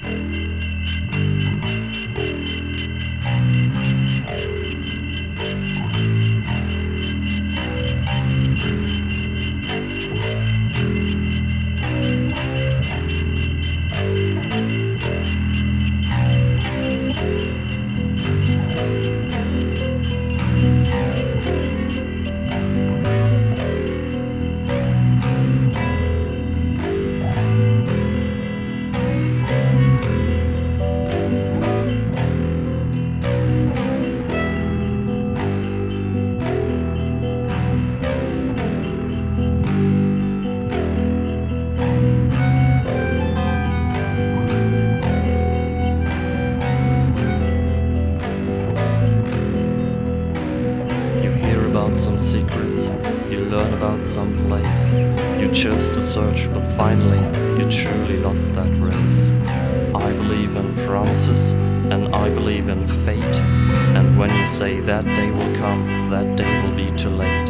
Some secrets, you learn about some place. You chose to search, but finally you truly lost that race. I believe in promises, and I believe in fate. And when you say that day will come, that day will be too late.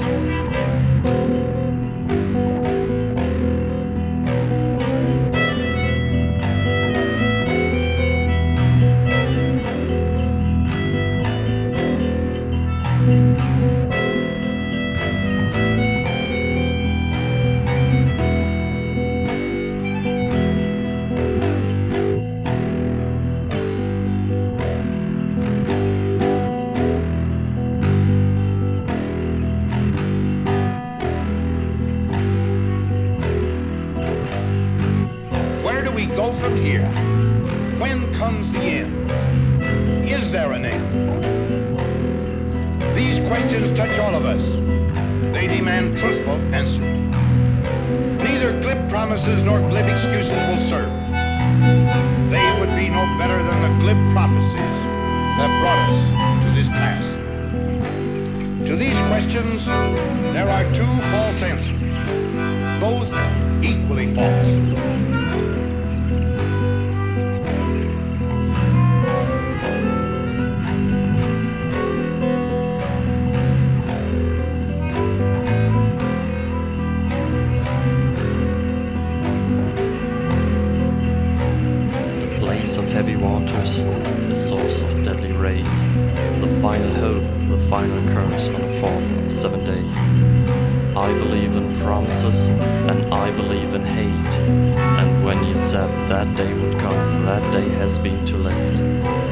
We go from here. When comes the end? Is there an end? These questions touch all of us. They demand truthful answers. Neither glib promises nor glib excuses will serve. They would be no better than the glib prophecies that brought us to this pass. To these questions, there are two false answers, both equally false. Of heavy waters, the source of deadly rays, the final hope, the final curse on the 4th of 7 days. I believe in promises, and I believe in hate. And when you said that day would come, that day has been too late.